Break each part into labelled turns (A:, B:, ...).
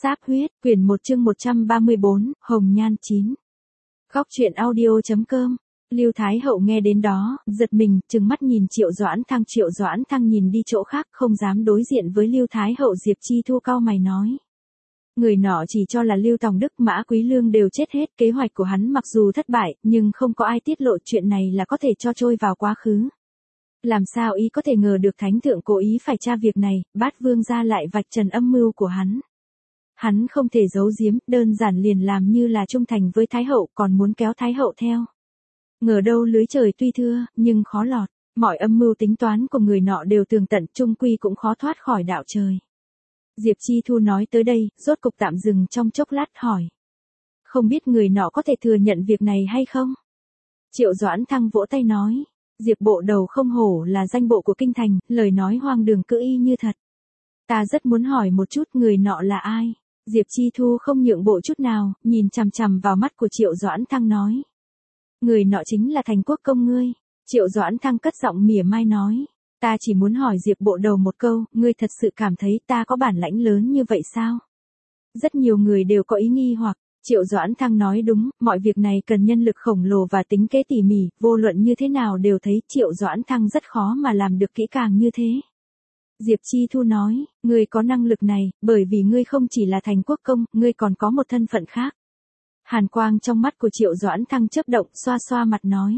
A: Sáp huyết, quyển 1 chương 134, Hồng Nhan 9. Góc truyện audio.com. Lưu Thái Hậu nghe đến đó, giật mình, trừng mắt nhìn Triệu Doãn Thăng. Triệu Doãn Thăng nhìn đi chỗ khác, không dám đối diện với Lưu Thái Hậu. Diệp Chi Thu cau mày nói. Người nọ chỉ cho là Lưu Tòng Đức, Mã Quý Lương đều chết hết. Kế hoạch của hắn mặc dù thất bại, nhưng không có ai tiết lộ chuyện này là có thể cho trôi vào quá khứ. Làm sao y có thể ngờ được Thánh Thượng cố ý phải tra việc này, Bát Vương gia lại vạch trần âm mưu của hắn. Hắn không thể giấu giếm, đơn giản liền làm như là trung thành với Thái Hậu, còn muốn kéo Thái Hậu theo. Ngờ đâu lưới trời tuy thưa, nhưng khó lọt, mọi âm mưu tính toán của người nọ đều tường tận, chung quy cũng khó thoát khỏi đạo trời. Diệp Chi Thu nói tới đây, rốt cục tạm dừng trong chốc lát hỏi. Không biết người nọ có thể thừa nhận việc này hay không? Triệu Doãn Thăng vỗ tay nói. Diệp bộ đầu không hổ là danh bộ của kinh thành, lời nói hoang đường cứ y như thật. Ta rất muốn hỏi một chút người nọ là ai? Diệp Chi Thu không nhượng bộ chút nào, nhìn chằm chằm vào mắt của Triệu Doãn Thăng nói. Người nọ chính là Thành Quốc công ngươi. Triệu Doãn Thăng cất giọng mỉa mai nói. Ta chỉ muốn hỏi Diệp bộ đầu một câu, ngươi thật sự cảm thấy ta có bản lãnh lớn như vậy sao? Rất nhiều người đều có ý nghi hoặc. Triệu Doãn Thăng nói đúng, mọi việc này cần nhân lực khổng lồ và tính kế tỉ mỉ, vô luận như thế nào đều thấy Triệu Doãn Thăng rất khó mà làm được kỹ càng như thế. Diệp Chi Thu nói, ngươi có năng lực này, bởi vì ngươi không chỉ là Thành Quốc công, ngươi còn có một thân phận khác. Hàn quang trong mắt của Triệu Doãn Thăng chớp động, xoa xoa mặt nói.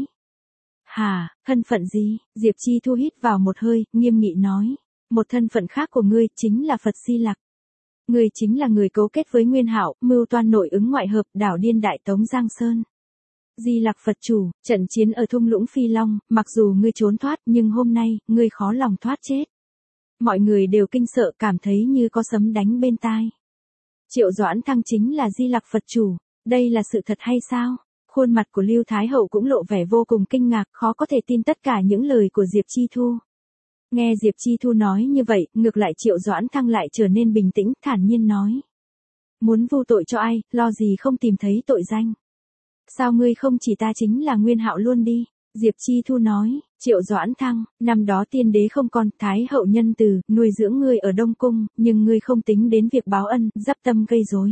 A: Hà, thân phận gì? Diệp Chi Thu hít vào một hơi, nghiêm nghị nói. Một thân phận khác của ngươi chính là Phật Di Lặc. Ngươi chính là người cấu kết với Nguyên Hạo, mưu toan nội ứng ngoại hợp, đảo điên đại tống Giang Sơn. Di Lặc Phật chủ, trận chiến ở thung lũng Phi Long, mặc dù ngươi trốn thoát nhưng hôm nay, ngươi khó lòng thoát chết. Mọi người đều kinh sợ, cảm thấy như có sấm đánh bên tai. Triệu Doãn Thăng chính là Di Lặc Phật chủ, đây là sự thật hay sao? Khuôn mặt của Lưu Thái Hậu cũng lộ vẻ vô cùng kinh ngạc, khó có thể tin tất cả những lời của Diệp Chi Thu. Nghe Diệp Chi Thu nói như vậy, ngược lại Triệu Doãn Thăng lại trở nên bình tĩnh, thản nhiên nói. Muốn vu tội cho ai, lo gì không tìm thấy tội danh. Sao ngươi không chỉ ta chính là Nguyên Hạo luôn đi? Diệp Chi Thu nói, Triệu Doãn Thăng, năm đó tiên đế không còn, Thái Hậu nhân từ, nuôi dưỡng ngươi ở Đông Cung, nhưng ngươi không tính đến việc báo ân, dắp tâm gây rối.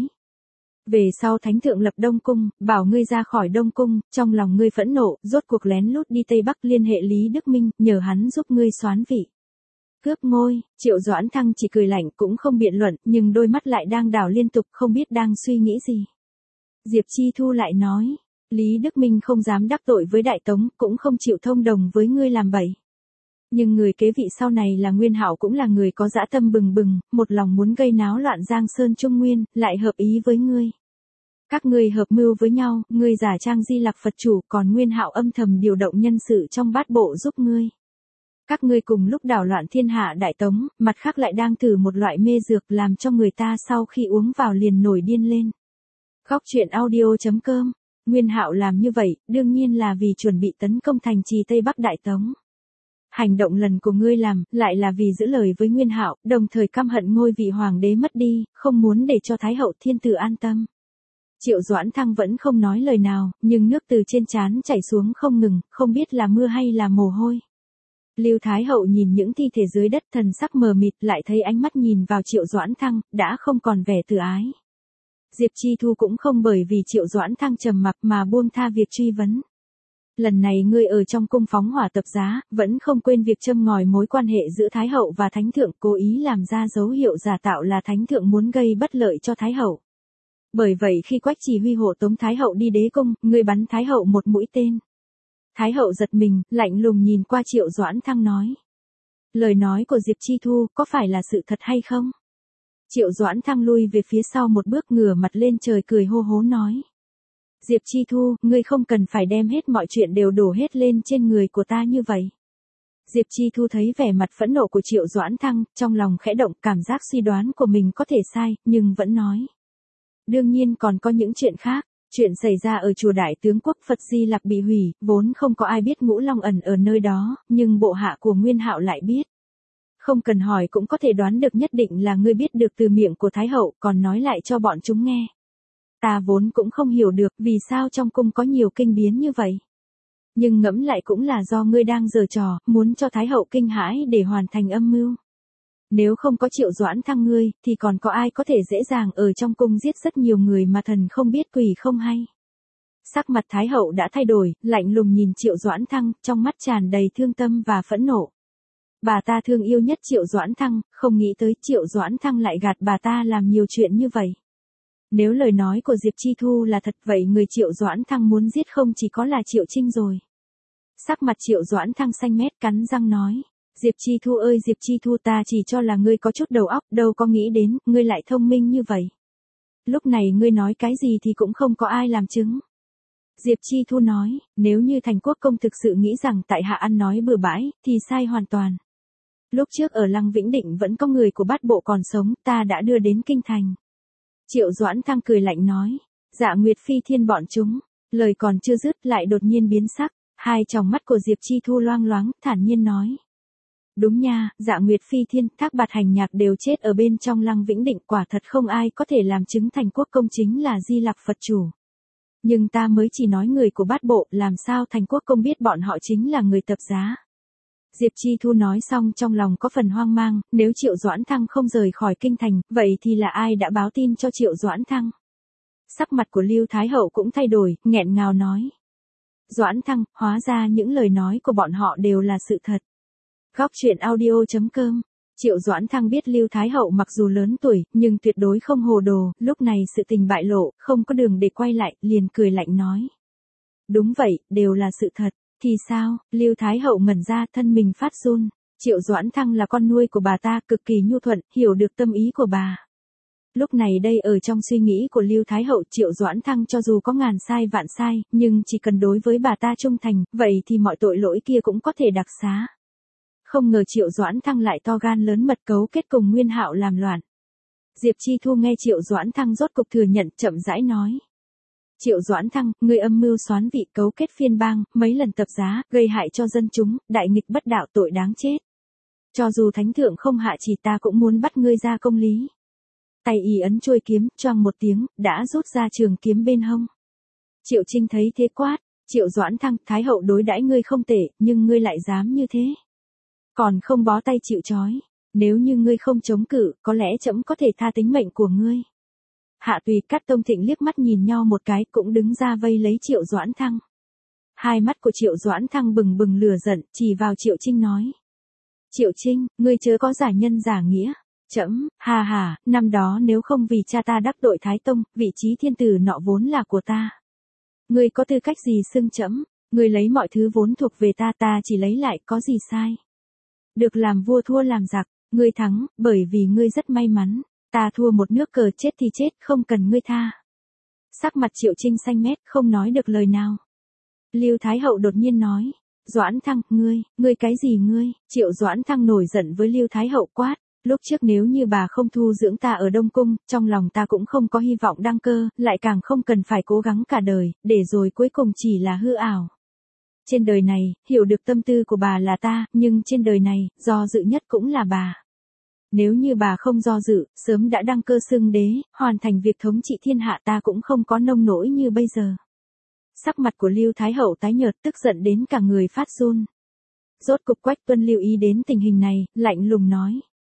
A: Về sau Thánh Thượng lập Đông Cung, bảo ngươi ra khỏi Đông Cung, trong lòng ngươi phẫn nộ, rốt cuộc lén lút đi Tây Bắc liên hệ Lý Đức Minh, nhờ hắn giúp ngươi soán vị. Cướp ngôi, Triệu Doãn Thăng chỉ cười lạnh cũng không biện luận, nhưng đôi mắt lại đang đảo liên tục, không biết đang suy nghĩ gì. Diệp Chi Thu lại nói, Lý Đức Minh không dám đắc tội với Đại Tống, cũng không chịu thông đồng với ngươi làm bậy. Nhưng người kế vị sau này là Nguyên Hạo cũng là người có dã tâm bừng bừng, một lòng muốn gây náo loạn Giang Sơn Trung Nguyên, lại hợp ý với ngươi. Các ngươi hợp mưu với nhau, ngươi giả trang Di Lặc Phật chủ, còn Nguyên Hạo âm thầm điều động nhân sự trong bát bộ giúp ngươi. Các ngươi cùng lúc đảo loạn thiên hạ Đại Tống, mặt khác lại đang thử một loại mê dược làm cho người ta sau khi uống vào liền nổi điên lên. Góc truyện audio.com. Nguyên Hạo làm như vậy, đương nhiên là vì chuẩn bị tấn công thành trì Tây Bắc Đại Tống. Hành động lần của ngươi làm, lại là vì giữ lời với Nguyên Hạo, đồng thời căm hận ngôi vị hoàng đế mất đi, không muốn để cho Thái Hậu thiên tử an tâm. Triệu Doãn Thăng vẫn không nói lời nào, nhưng nước từ trên trán chảy xuống không ngừng, không biết là mưa hay là mồ hôi. Lưu Thái Hậu nhìn những thi thể dưới đất, thần sắc mờ mịt, lại thấy ánh mắt nhìn vào Triệu Doãn Thăng, đã không còn vẻ từ ái. Diệp Chi Thu cũng không bởi vì Triệu Doãn Thăng trầm mặc mà buông tha việc truy vấn. Lần này ngươi ở trong cung phóng hỏa tập giá, vẫn không quên việc châm ngòi mối quan hệ giữa Thái Hậu và Thánh Thượng, cố ý làm ra dấu hiệu giả tạo là Thánh Thượng muốn gây bất lợi cho Thái Hậu. Bởi vậy khi Quách Chỉ Huy hộ tống Thái Hậu đi đế cung, ngươi bắn Thái Hậu một mũi tên. Thái Hậu giật mình, lạnh lùng nhìn qua Triệu Doãn Thăng nói. Lời nói của Diệp Chi Thu có phải là sự thật hay không? Triệu Doãn Thăng lui về phía sau một bước, ngửa mặt lên trời cười hô hố nói. Diệp Chi Thu, ngươi không cần phải đem hết mọi chuyện đều đổ hết lên trên người của ta như vậy. Diệp Chi Thu thấy vẻ mặt phẫn nộ của Triệu Doãn Thăng, trong lòng khẽ động, cảm giác suy đoán của mình có thể sai, nhưng vẫn nói. Đương nhiên còn có những chuyện khác. Chuyện xảy ra ở chùa Đại Tướng Quốc, Phật Di Lặc bị hủy, vốn không có ai biết Ngũ Long ẩn ở nơi đó, nhưng bộ hạ của Nguyên Hạo lại biết. Không cần hỏi cũng có thể đoán được, nhất định là ngươi biết được từ miệng của Thái Hậu, còn nói lại cho bọn chúng nghe. Ta vốn cũng không hiểu được vì sao trong cung có nhiều kinh biến như vậy. Nhưng ngẫm lại cũng là do ngươi đang giở trò, muốn cho Thái Hậu kinh hãi để hoàn thành âm mưu. Nếu không có Triệu Doãn Thăng ngươi, thì còn có ai có thể dễ dàng ở trong cung giết rất nhiều người mà thần không biết quỷ không hay. Sắc mặt Thái hậu đã thay đổi, lạnh lùng nhìn Triệu Doãn Thăng, trong mắt tràn đầy thương tâm và phẫn nộ. Bà ta thương yêu nhất Triệu Doãn Thăng, không nghĩ tới Triệu Doãn Thăng lại gạt bà ta làm nhiều chuyện như vậy. Nếu lời nói của Diệp Chi Thu là thật vậy người Triệu Doãn Thăng muốn giết không chỉ có là Triệu Trinh rồi. Sắc mặt Triệu Doãn Thăng xanh mét cắn răng nói. Diệp Chi Thu ơi Diệp Chi Thu, ta chỉ cho là ngươi có chút đầu óc, đâu có nghĩ đến, ngươi lại thông minh như vậy. Lúc này ngươi nói cái gì thì cũng không có ai làm chứng. Diệp Chi Thu nói, nếu như Thành Quốc công thực sự nghĩ rằng tại hạ ăn nói bừa bãi, thì sai hoàn toàn. Lúc trước ở Lăng Vĩnh Định vẫn có người của bát bộ còn sống, ta đã đưa đến kinh thành. Triệu Doãn Thăng cười lạnh nói, Dạ Nguyệt Phi Thiên bọn chúng, lời còn chưa dứt lại đột nhiên biến sắc, hai tròng mắt của Diệp Chi Thu loang loáng, thản nhiên nói. Đúng nha, Dạ Nguyệt Phi Thiên, Thác Bạt Hành Nhạc đều chết ở bên trong Lăng Vĩnh Định, quả thật không ai có thể làm chứng Thành Quốc công chính là Di Lặc Phật chủ. Nhưng ta mới chỉ nói người của bát bộ, làm sao Thành Quốc công biết bọn họ chính là người tập giá. Diệp Chi Thu nói xong trong lòng có phần hoang mang, nếu Triệu Doãn Thăng không rời khỏi kinh thành, vậy thì là ai đã báo tin cho Triệu Doãn Thăng? Sắc mặt của Lưu Thái hậu cũng thay đổi, nghẹn ngào nói. Doãn Thăng, hóa ra những lời nói của bọn họ đều là sự thật. Góc truyện audio.com. Triệu Doãn Thăng biết Lưu Thái hậu mặc dù lớn tuổi, nhưng tuyệt đối không hồ đồ, lúc này sự tình bại lộ, không có đường để quay lại, liền cười lạnh nói. Đúng vậy, đều là sự thật. Thì sao? Lưu Thái hậu ngẩn ra, thân mình phát run. Triệu Doãn Thăng là con nuôi của bà ta, cực kỳ nhu thuận, hiểu được tâm ý của bà. Lúc này đây ở trong suy nghĩ của Lưu Thái hậu, Triệu Doãn Thăng cho dù có ngàn sai vạn sai, nhưng chỉ cần đối với bà ta trung thành, vậy thì mọi tội lỗi kia cũng có thể đặc xá. Không ngờ Triệu Doãn Thăng lại to gan lớn mật cấu kết cùng Nguyên Hạo làm loạn. Diệp Chi Thu nghe Triệu Doãn Thăng rốt cục thừa nhận, chậm rãi nói. Triệu Doãn Thăng, ngươi âm mưu xoán vị cấu kết phiên bang, mấy lần tập giá, gây hại cho dân chúng, đại nghịch bất đạo tội đáng chết. Cho dù thánh thượng không hạ chỉ ta cũng muốn bắt ngươi ra công lý. Tay y ấn chuôi kiếm, choang một tiếng, đã rút ra trường kiếm bên hông. Triệu Trinh thấy thế quát, Triệu Doãn Thăng, Thái hậu đối đãi ngươi không tệ, nhưng ngươi lại dám như thế. Còn không bó tay chịu trói, nếu như ngươi không chống cự, có lẽ trẫm có thể tha tính mệnh của ngươi. Hạ Tùy Cát Tông Thịnh liếc mắt nhìn nhau một cái, cũng đứng ra vây lấy Triệu Doãn Thăng. Hai mắt của Triệu Doãn Thăng bừng bừng lửa giận, chỉ vào Triệu Trinh nói. Triệu Trinh, ngươi chớ có giả nhân giả nghĩa. Trẫm, hà hà, năm đó nếu không vì cha ta đắc tội Thái Tông, vị trí thiên tử nọ vốn là của ta. Ngươi có tư cách gì xưng trẫm? Ngươi lấy mọi thứ vốn thuộc về ta, ta chỉ lấy lại, có gì sai? Được làm vua thua làm giặc, ngươi thắng, bởi vì ngươi rất may mắn. Ta thua một nước cờ, chết thì chết, không cần ngươi tha. Sắc mặt Triệu Trinh xanh mét, không nói được lời nào. Lưu Thái hậu đột nhiên nói. Doãn Thăng, ngươi cái gì ngươi? Triệu Doãn Thăng nổi giận với Lưu Thái hậu quát. Lúc trước nếu như bà không thu dưỡng ta ở Đông Cung, trong lòng ta cũng không có hy vọng đăng cơ, lại càng không cần phải cố gắng cả đời, để rồi cuối cùng chỉ là hư ảo. Trên đời này, hiểu được tâm tư của bà là ta, nhưng trên đời này, do dự nhất cũng là bà. Nếu như bà không do dự, sớm đã đăng cơ xưng đế, hoàn thành việc thống trị thiên hạ, ta cũng không có nông nỗi như bây giờ. Sắc mặt của Lưu Thái hậu tái nhợt, tức giận đến cả người phát run. Rốt cục Quách Tuân lưu ý đến tình hình này, lạnh lùng nói.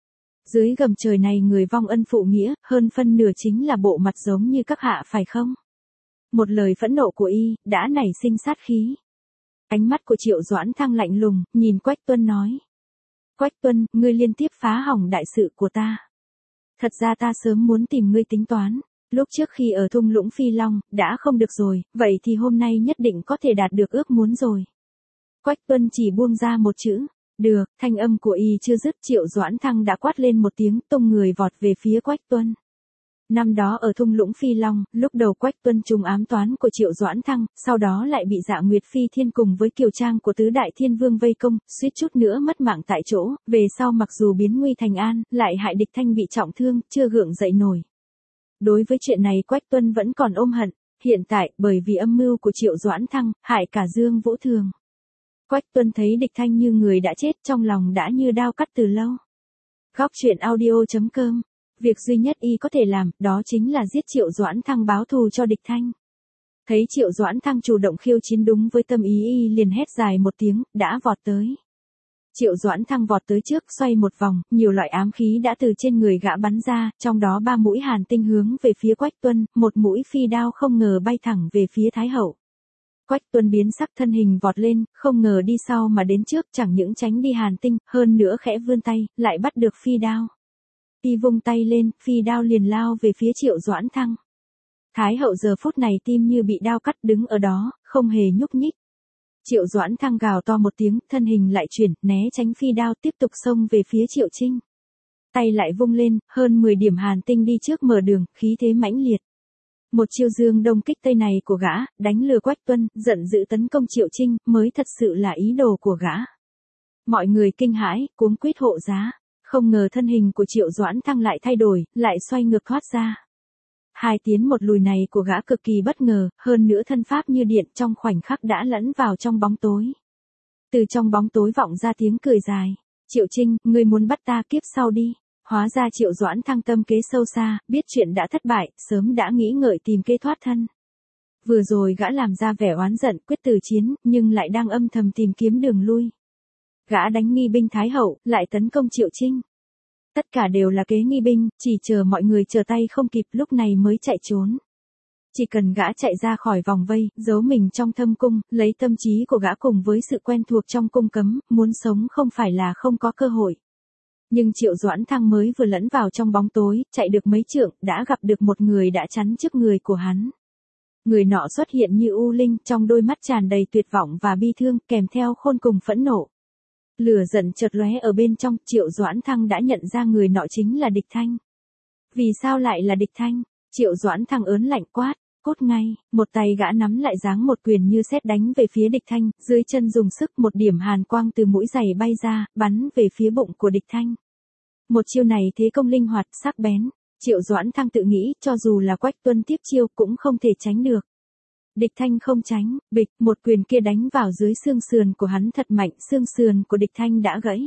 A: Dưới gầm trời này người vong ân phụ nghĩa, hơn phân nửa chính là bộ mặt giống như các hạ phải không? Một lời phẫn nộ của y, đã nảy sinh sát khí. Ánh mắt của Triệu Doãn Thăng lạnh lùng, nhìn Quách Tuân nói. Quách Tuân, ngươi liên tiếp phá hỏng đại sự của ta. Thật ra ta sớm muốn tìm ngươi tính toán. Lúc trước khi ở thung lũng Phi Long, đã không được rồi, vậy thì hôm nay nhất định có thể đạt được ước muốn rồi. Quách Tuân chỉ buông ra một chữ. Được, thanh âm của y chưa dứt, Triệu Doãn Thăng đã quát lên một tiếng, tung người vọt về phía Quách Tuân. Năm đó ở thung lũng Phi Long, lúc đầu Quách Tuân trùng ám toán của Triệu Doãn Thăng, sau đó lại bị Dạ Nguyệt Phi Thiên cùng với Kiều Trang của tứ đại thiên vương vây công, suýt chút nữa mất mạng tại chỗ, về sau mặc dù biến nguy thành an, lại hại địch Thanh bị trọng thương, chưa gượng dậy nổi. Đối với chuyện này Quách Tuân vẫn còn ôm hận, hiện tại, bởi vì âm mưu của Triệu Doãn Thăng, hại cả Dương Vũ Thường. Quách Tuân thấy địch Thanh như người đã chết, trong lòng đã như đao cắt từ lâu. Góc truyện audio.com. Việc duy nhất y có thể làm, đó chính là giết Triệu Doãn Thăng báo thù cho địch Thanh. Thấy Triệu Doãn Thăng chủ động khiêu chiến đúng với tâm ý y liền hét dài một tiếng, đã vọt tới. Triệu Doãn Thăng vọt tới trước xoay một vòng, nhiều loại ám khí đã từ trên người gã bắn ra, trong đó 3 mũi hàn tinh hướng về phía Quách Tuân, một mũi phi đao không ngờ bay thẳng về phía Thái Hậu. Quách Tuân biến sắc thân hình vọt lên, không ngờ đi sau mà đến trước chẳng những tránh đi hàn tinh, hơn nữa khẽ vươn tay, lại bắt được phi đao. Y vung tay lên, phi đao liền lao về phía Triệu Doãn Thăng. Thái Hậu giờ phút này tim như bị đao cắt đứng ở đó, không hề nhúc nhích. Triệu Doãn Thăng gào to một tiếng, thân hình lại chuyển, né tránh phi đao tiếp tục xông về phía Triệu Trinh. Tay lại vung lên, hơn 10 điểm hàn tinh đi trước mở đường, khí thế mãnh liệt. Một chiêu dương đông kích tây này của gã, đánh lừa Quách Tuân, giận dữ tấn công Triệu Trinh, mới thật sự là ý đồ của gã. Mọi người kinh hãi, cuống quýt hộ giá. Không ngờ thân hình của Triệu Doãn Thăng lại thay đổi, lại xoay ngược thoát ra. 2 tiến một lùi này của gã cực kỳ bất ngờ, hơn nữa thân pháp như điện trong khoảnh khắc đã lẫn vào trong bóng tối. Từ trong bóng tối vọng ra tiếng cười dài. Triệu Trinh, ngươi muốn bắt ta kiếp sau đi. Hóa ra Triệu Doãn Thăng tâm kế sâu xa, biết chuyện đã thất bại, sớm đã nghĩ ngợi tìm kế thoát thân. Vừa rồi gã làm ra vẻ oán giận quyết từ chiến, nhưng lại đang âm thầm tìm kiếm đường lui. Gã đánh nghi binh Thái Hậu, lại tấn công Triệu Trinh. Tất cả đều là kế nghi binh, chỉ chờ mọi người chờ tay không kịp lúc này mới chạy trốn. Chỉ cần gã chạy ra khỏi vòng vây, giấu mình trong thâm cung, lấy tâm trí của gã cùng với sự quen thuộc trong cung cấm, muốn sống không phải là không có cơ hội. Nhưng Triệu Doãn Thăng mới vừa lẫn vào trong bóng tối, chạy được mấy trượng, đã gặp được một người đã chắn trước người của hắn. Người nọ xuất hiện như u linh, trong đôi mắt tràn đầy tuyệt vọng và bi thương, kèm theo khôn cùng phẫn nộ. Lửa giận chợt lóe ở bên trong, Triệu Doãn Thăng đã nhận ra người nọ chính là Địch Thanh. Vì sao lại là Địch Thanh? Triệu Doãn Thăng ớn lạnh quát, cốt ngay, một tay gã nắm lại giáng một quyền như sét đánh về phía Địch Thanh, dưới chân dùng sức một điểm hàn quang từ mũi giày bay ra, bắn về phía bụng của Địch Thanh. Một chiêu này thế công linh hoạt, sắc bén. Triệu Doãn Thăng tự nghĩ, cho dù là Quách Tuân tiếp chiêu cũng không thể tránh được. Địch Thanh không tránh, bịch, một quyền kia đánh vào dưới xương sườn của hắn thật mạnh, xương sườn của Địch Thanh đã gãy.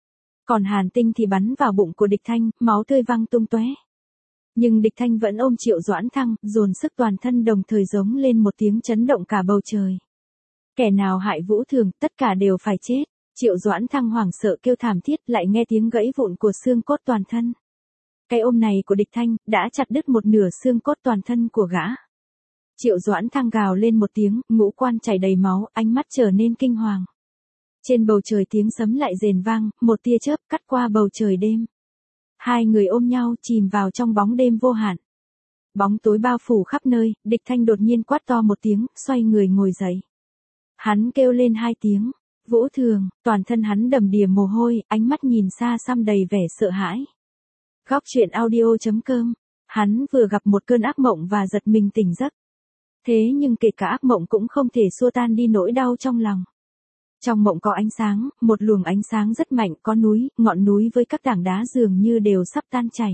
A: Còn hàn tinh thì bắn vào bụng của Địch Thanh, máu tươi văng tung tóe. Nhưng Địch Thanh vẫn ôm Triệu Doãn Thăng, dồn sức toàn thân đồng thời giống lên một tiếng chấn động cả bầu trời. Kẻ nào hại Vũ Thường, tất cả đều phải chết. Triệu Doãn Thăng hoảng sợ kêu thảm thiết, lại nghe tiếng gãy vụn của xương cốt toàn thân. Cái ôm này của Địch Thanh, đã chặt đứt một nửa xương cốt toàn thân của gã. Triệu Doãn Thăng gào lên một tiếng, ngũ quan chảy đầy máu, ánh mắt trở nên kinh hoàng. Trên bầu trời tiếng sấm lại rền vang, một tia chớp cắt qua bầu trời đêm. Hai người ôm nhau chìm vào trong bóng đêm vô hạn. Bóng tối bao phủ khắp nơi, Địch Thanh đột nhiên quát to một tiếng, xoay người ngồi dậy. Hắn kêu lên 2 tiếng, Vũ Thường, toàn thân hắn đầm đìa mồ hôi, ánh mắt nhìn xa xăm đầy vẻ sợ hãi. Góc truyện audio.com, hắn vừa gặp một cơn ác mộng và giật mình tỉnh giấc. Thế nhưng kể cả ác mộng cũng không thể xua tan đi nỗi đau trong lòng. Trong mộng có ánh sáng, một luồng ánh sáng rất mạnh, có núi, ngọn núi với các tảng đá dường như đều sắp tan chảy.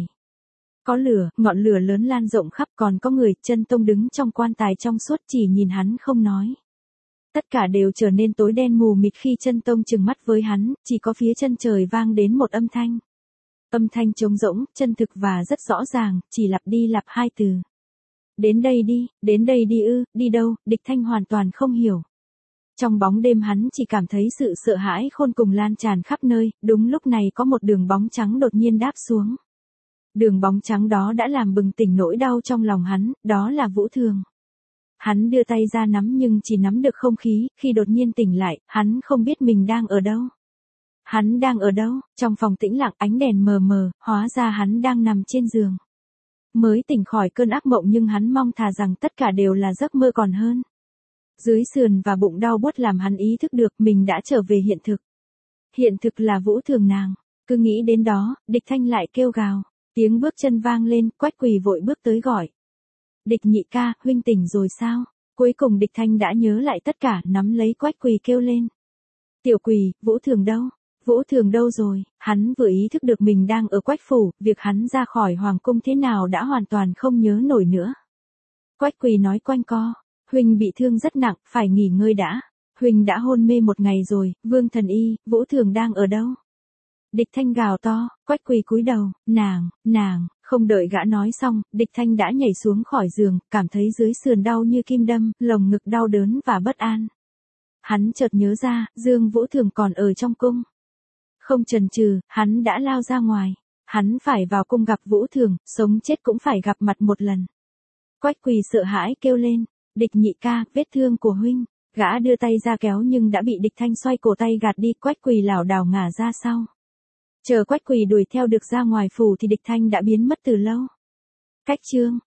A: Có lửa, ngọn lửa lớn lan rộng khắp, còn có người, Chân Tông đứng trong quan tài trong suốt chỉ nhìn hắn không nói. Tất cả đều trở nên tối đen mù mịt khi Chân Tông trừng mắt với hắn, chỉ có phía chân trời vang đến một âm thanh. Âm thanh trống rỗng, chân thực và rất rõ ràng, chỉ lặp đi lặp 2 từ. Đến đây đi ư, đi đâu, Địch Thanh hoàn toàn không hiểu. Trong bóng đêm hắn chỉ cảm thấy sự sợ hãi khôn cùng lan tràn khắp nơi, đúng lúc này có một đường bóng trắng đột nhiên đáp xuống. Đường bóng trắng đó đã làm bừng tỉnh nỗi đau trong lòng hắn, đó là Vũ Thường. Hắn đưa tay ra nắm nhưng chỉ nắm được không khí, khi đột nhiên tỉnh lại, hắn không biết mình đang ở đâu. Hắn đang ở đâu? Trong phòng tĩnh lặng ánh đèn mờ mờ, hóa ra hắn đang nằm trên giường. Mới tỉnh khỏi cơn ác mộng nhưng hắn mong thà rằng tất cả đều là giấc mơ còn hơn. Dưới sườn và bụng đau buốt làm hắn ý thức được mình đã trở về hiện thực. Hiện thực là Vũ Thường nàng. Cứ nghĩ đến đó, Địch Thanh lại kêu gào. Tiếng bước chân vang lên, Quách Quỳ vội bước tới gọi. Địch nhị ca, huynh tỉnh rồi sao? Cuối cùng Địch Thanh đã nhớ lại tất cả, nắm lấy Quách Quỳ kêu lên. Tiểu Quỳ, Vũ Thường đâu? Vũ Thường đâu rồi? Hắn vừa ý thức được mình đang ở Quách phủ, việc hắn ra khỏi hoàng cung thế nào đã hoàn toàn không nhớ nổi nữa. Quách Quỳ nói quanh co. Huynh bị thương rất nặng, phải nghỉ ngơi đã. Huynh đã hôn mê 1 ngày rồi, Vương Thần Y, Vũ Thường đang ở đâu? Địch Thanh gào to, Quách Quỳ cúi đầu, nàng, không đợi gã nói xong, Địch Thanh đã nhảy xuống khỏi giường, cảm thấy dưới sườn đau như kim đâm, lồng ngực đau đớn và bất an. Hắn chợt nhớ ra, Dương Vũ Thường còn ở trong cung. Không chần chừ, hắn đã lao ra ngoài. Hắn phải vào cung gặp Vũ Thường, sống chết cũng phải gặp mặt một lần. Quách Quỳ sợ hãi kêu lên, Địch nhị ca, vết thương của huynh. Gã đưa tay ra kéo nhưng đã bị Địch Thanh xoay cổ tay gạt đi. Quách Quỳ lảo đảo ngả ra sau. Chờ Quách Quỳ đuổi theo được ra ngoài phủ thì Địch Thanh đã biến mất từ lâu. Cách chương